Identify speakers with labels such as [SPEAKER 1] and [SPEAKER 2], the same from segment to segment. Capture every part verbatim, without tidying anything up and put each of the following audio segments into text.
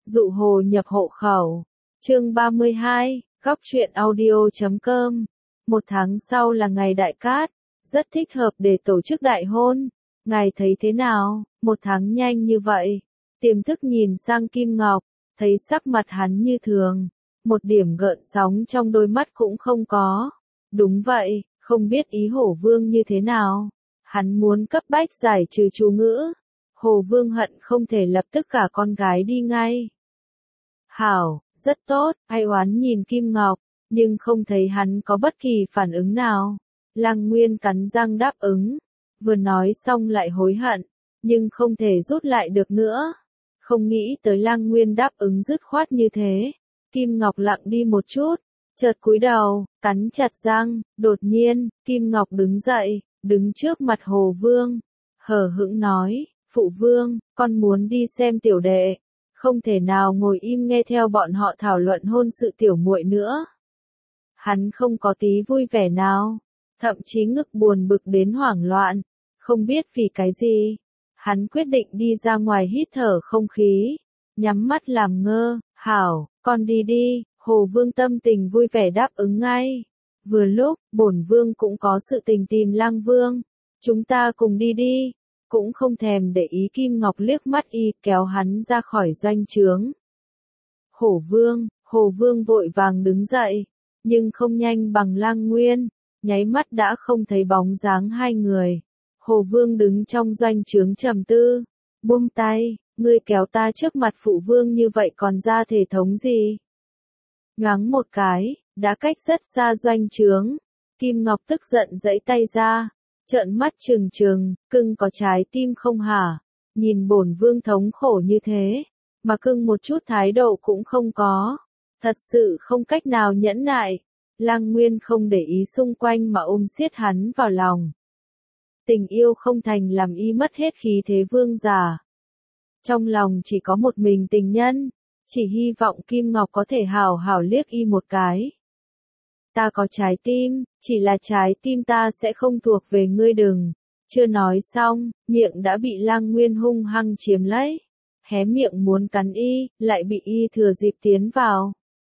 [SPEAKER 1] Dụ hồ nhập hộ khẩu. Chương ba mươi hai, góc truyện audio chấm com. Một tháng sau là ngày đại cát, rất thích hợp để tổ chức đại hôn. Ngài thấy thế nào? Một tháng nhanh như vậy. Tiềm thức nhìn sang Kim Ngọc, thấy sắc mặt hắn như thường, một điểm gợn sóng trong đôi mắt cũng không có. Đúng vậy, không biết ý Hổ Vương như thế nào. Hắn muốn cấp bách giải trừ chú ngữ. Hồ Vương hận không thể lập tức cả con gái đi ngay. Hảo, rất tốt, ai oán nhìn Kim Ngọc, nhưng không thấy hắn có bất kỳ phản ứng nào. Lăng Nguyên cắn răng đáp ứng, vừa nói xong lại hối hận, nhưng không thể rút lại được nữa. Không nghĩ tới Lăng Nguyên đáp ứng dứt khoát như thế. Kim Ngọc lặng đi một chút, chợt cúi đầu, cắn chặt răng, đột nhiên, Kim Ngọc đứng dậy, đứng trước mặt Hồ Vương, hờ hững nói, Phụ Vương, con muốn đi xem tiểu đệ, không thể nào ngồi im nghe theo bọn họ thảo luận hôn sự tiểu muội nữa. Hắn không có tí vui vẻ nào, thậm chí ngực buồn bực đến hoảng loạn, không biết vì cái gì. Hắn quyết định đi ra ngoài hít thở không khí, nhắm mắt làm ngơ, hảo, con đi đi, Hồ Vương tâm tình vui vẻ đáp ứng ngay. Vừa lúc, bổn Vương cũng có sự tình tìm Lăng Vương, chúng ta cùng đi đi, cũng không thèm để ý Kim Ngọc liếc mắt y kéo hắn ra khỏi doanh trướng. Hổ Vương, Hồ Vương vội vàng đứng dậy, nhưng không nhanh bằng Lăng Nguyên, nháy mắt đã không thấy bóng dáng hai người. Hồ Vương đứng trong doanh trướng trầm tư, buông tay, ngươi kéo ta trước mặt Phụ Vương như vậy còn ra thể thống gì? Nhoáng một cái, đã cách rất xa doanh trướng, Kim Ngọc tức giận giãy tay ra, trợn mắt trừng trừng, cưng có trái tim không hả? Nhìn bổn Vương thống khổ như thế, mà cưng một chút thái độ cũng không có, thật sự không cách nào nhẫn nại. Lăng Nguyên không để ý xung quanh mà ôm siết hắn vào lòng. Tình yêu không thành làm y mất hết khí thế vương giả. Trong lòng chỉ có một mình tình nhân, chỉ hy vọng Kim Ngọc có thể hào hào liếc y một cái. Ta có trái tim, chỉ là trái tim ta sẽ không thuộc về ngươi đừng. Chưa nói xong, miệng đã bị Lăng Nguyên hung hăng chiếm lấy. Hé miệng muốn cắn y, lại bị y thừa dịp tiến vào.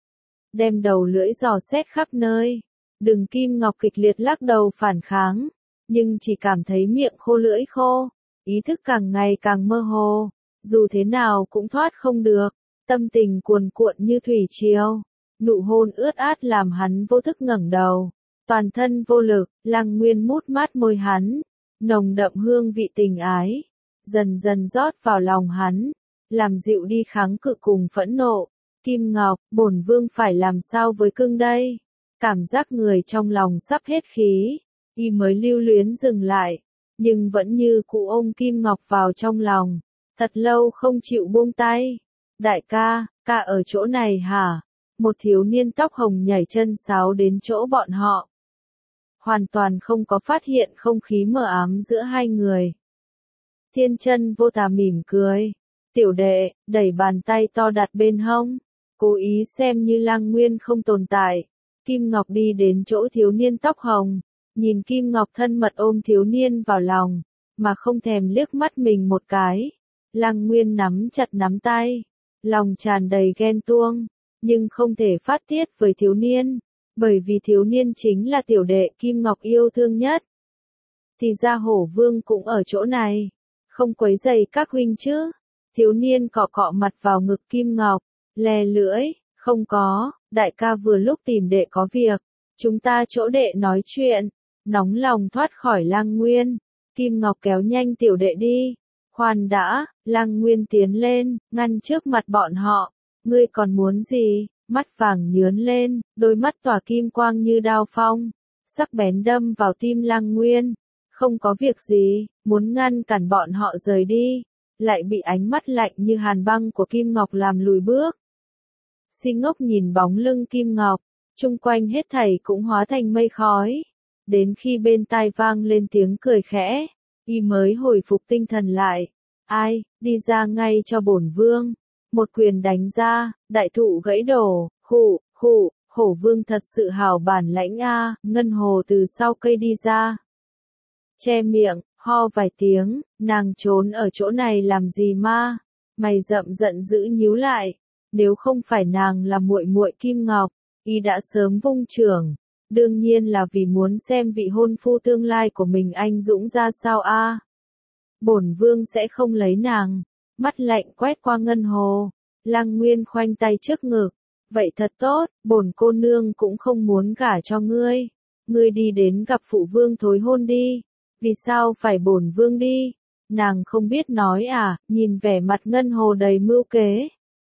[SPEAKER 1] Đem đầu lưỡi dò xét khắp nơi. Đừng Kim Ngọc kịch liệt lắc đầu phản kháng, nhưng chỉ cảm thấy miệng khô lưỡi khô, ý thức càng ngày càng mơ hồ, dù thế nào cũng thoát không được, tâm tình cuồn cuộn như thủy triều. Nụ hôn ướt át làm hắn vô thức ngẩng đầu, toàn thân vô lực. Lăng Nguyên mút mát môi hắn, nồng đậm hương vị tình ái, dần dần rót vào lòng hắn, làm dịu đi kháng cự cùng phẫn nộ. Kim Ngọc, bổn Vương phải làm sao với cưng đây? Cảm giác người trong lòng sắp hết khí, y mới lưu luyến dừng lại, nhưng vẫn như cụ ôm Kim Ngọc vào trong lòng, thật lâu không chịu buông tay. Đại ca, ca ở chỗ này hả? Một thiếu niên tóc hồng nhảy chân sáo đến chỗ bọn họ. Hoàn toàn không có phát hiện không khí mờ ám giữa hai người. Thiên Chân vô tà mỉm cười. Tiểu đệ, đẩy bàn tay to đặt bên hông, cố ý xem như Lăng Nguyên không tồn tại. Kim Ngọc đi đến chỗ thiếu niên tóc hồng, nhìn Kim Ngọc thân mật ôm thiếu niên vào lòng, mà không thèm liếc mắt mình một cái. Lăng Nguyên nắm chặt nắm tay, lòng tràn đầy ghen tuông, nhưng không thể phát tiết với thiếu niên, bởi vì thiếu niên chính là tiểu đệ Kim Ngọc yêu thương nhất. Thì ra Hổ Vương cũng ở chỗ này, không quấy rầy các huynh chứ? Thiếu niên cọ cọ mặt vào ngực Kim Ngọc, lè lưỡi, không có, đại ca vừa lúc tìm đệ có việc, chúng ta chỗ đệ nói chuyện. Nóng lòng thoát khỏi Lăng Nguyên, Kim Ngọc kéo nhanh tiểu đệ đi. Khoan đã, Lăng Nguyên tiến lên, ngăn trước mặt bọn họ. Ngươi còn muốn gì? Mắt vàng nhướn lên, đôi mắt tỏa kim quang như đao phong, sắc bén đâm vào tim Lăng Nguyên. Không có việc gì, muốn ngăn cản bọn họ rời đi, lại bị ánh mắt lạnh như hàn băng của Kim Ngọc làm lùi bước. Si ngốc nhìn bóng lưng Kim Ngọc, chung quanh hết thảy cũng hóa thành mây khói. Đến khi bên tai vang lên tiếng cười khẽ, y mới hồi phục tinh thần lại. Ai, đi ra ngay cho bổn Vương. Một quyền đánh ra, đại thụ gãy đổ, khụ, khụ, Hổ Vương thật sự hảo bản lãnh a. Ngân Hồ từ sau cây đi ra, che miệng, ho vài tiếng, nàng trốn ở chỗ này làm gì ma? Mày rậm giận dữ nhíu lại, nếu không phải nàng là muội muội Kim Ngọc, y đã sớm vung chưởng, đương nhiên là vì muốn xem vị hôn phu tương lai của mình anh dũng ra sao a. Bổn vương sẽ không lấy nàng. Mắt lạnh quét qua Ngân Hồ, Lăng Nguyên khoanh tay trước ngực, vậy thật tốt, bổn cô nương cũng không muốn gả cho ngươi. Ngươi đi đến gặp phụ vương thối hôn đi. Vì sao phải bổn vương đi? Nàng không biết nói à, nhìn vẻ mặt Ngân Hồ đầy mưu kế.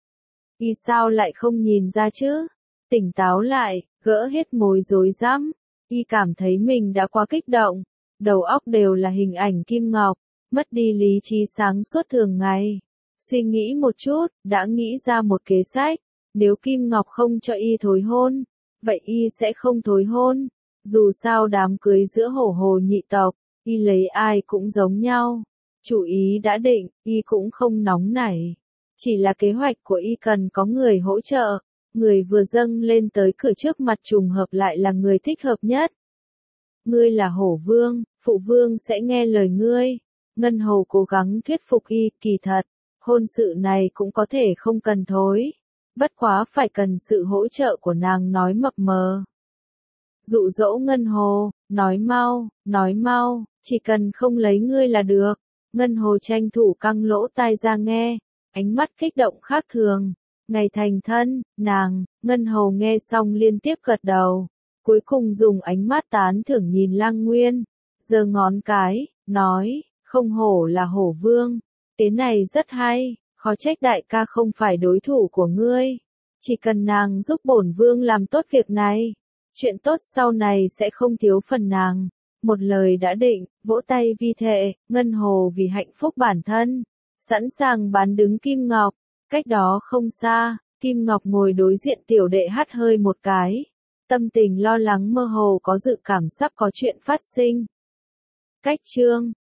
[SPEAKER 1] Y sao lại không nhìn ra chứ? Tỉnh táo lại, gỡ hết mối rối rắm. Y cảm thấy mình đã quá kích động, đầu óc đều là hình ảnh Kim Ngọc, mất đi lý trí sáng suốt thường ngày. Suy nghĩ một chút, đã nghĩ ra một kế sách, nếu Kim Ngọc không cho y thối hôn, vậy y sẽ không thối hôn. Dù sao đám cưới giữa hổ hồ nhị tộc, y lấy ai cũng giống nhau. Chủ ý đã định, y cũng không nóng nảy. Chỉ là kế hoạch của y cần có người hỗ trợ. Người vừa dâng lên tới cửa trước mặt trùng hợp lại là người thích hợp nhất. Ngươi là hổ vương, phụ vương sẽ nghe lời ngươi. Ngân Hồ cố gắng thuyết phục y, kỳ thật, hôn sự này cũng có thể không cần thối. Bất quá phải cần sự hỗ trợ của nàng nói mập mờ. Dụ dỗ Ngân Hồ, nói mau, nói mau, chỉ cần không lấy ngươi là được. Ngân Hồ tranh thủ căng lỗ tai ra nghe, ánh mắt kích động khác thường. Ngày thành thân, nàng, Ngân Hồ nghe xong liên tiếp gật đầu. Cuối cùng dùng ánh mắt tán thưởng nhìn Lăng Nguyên, giơ ngón cái, nói, không hổ là hổ vương. Thế này rất hay, khó trách đại ca không phải đối thủ của ngươi. Chỉ cần nàng giúp bổn vương làm tốt việc này, chuyện tốt sau này sẽ không thiếu phần nàng. Một lời đã định, vỗ tay vi thệ, Ngân Hồ vì hạnh phúc bản thân, sẵn sàng bán đứng Kim Ngọc. Cách đó không xa, Kim Ngọc ngồi đối diện tiểu đệ hắt hơi một cái. Tâm tình lo lắng mơ hồ có dự cảm sắp có chuyện phát sinh. Cách chương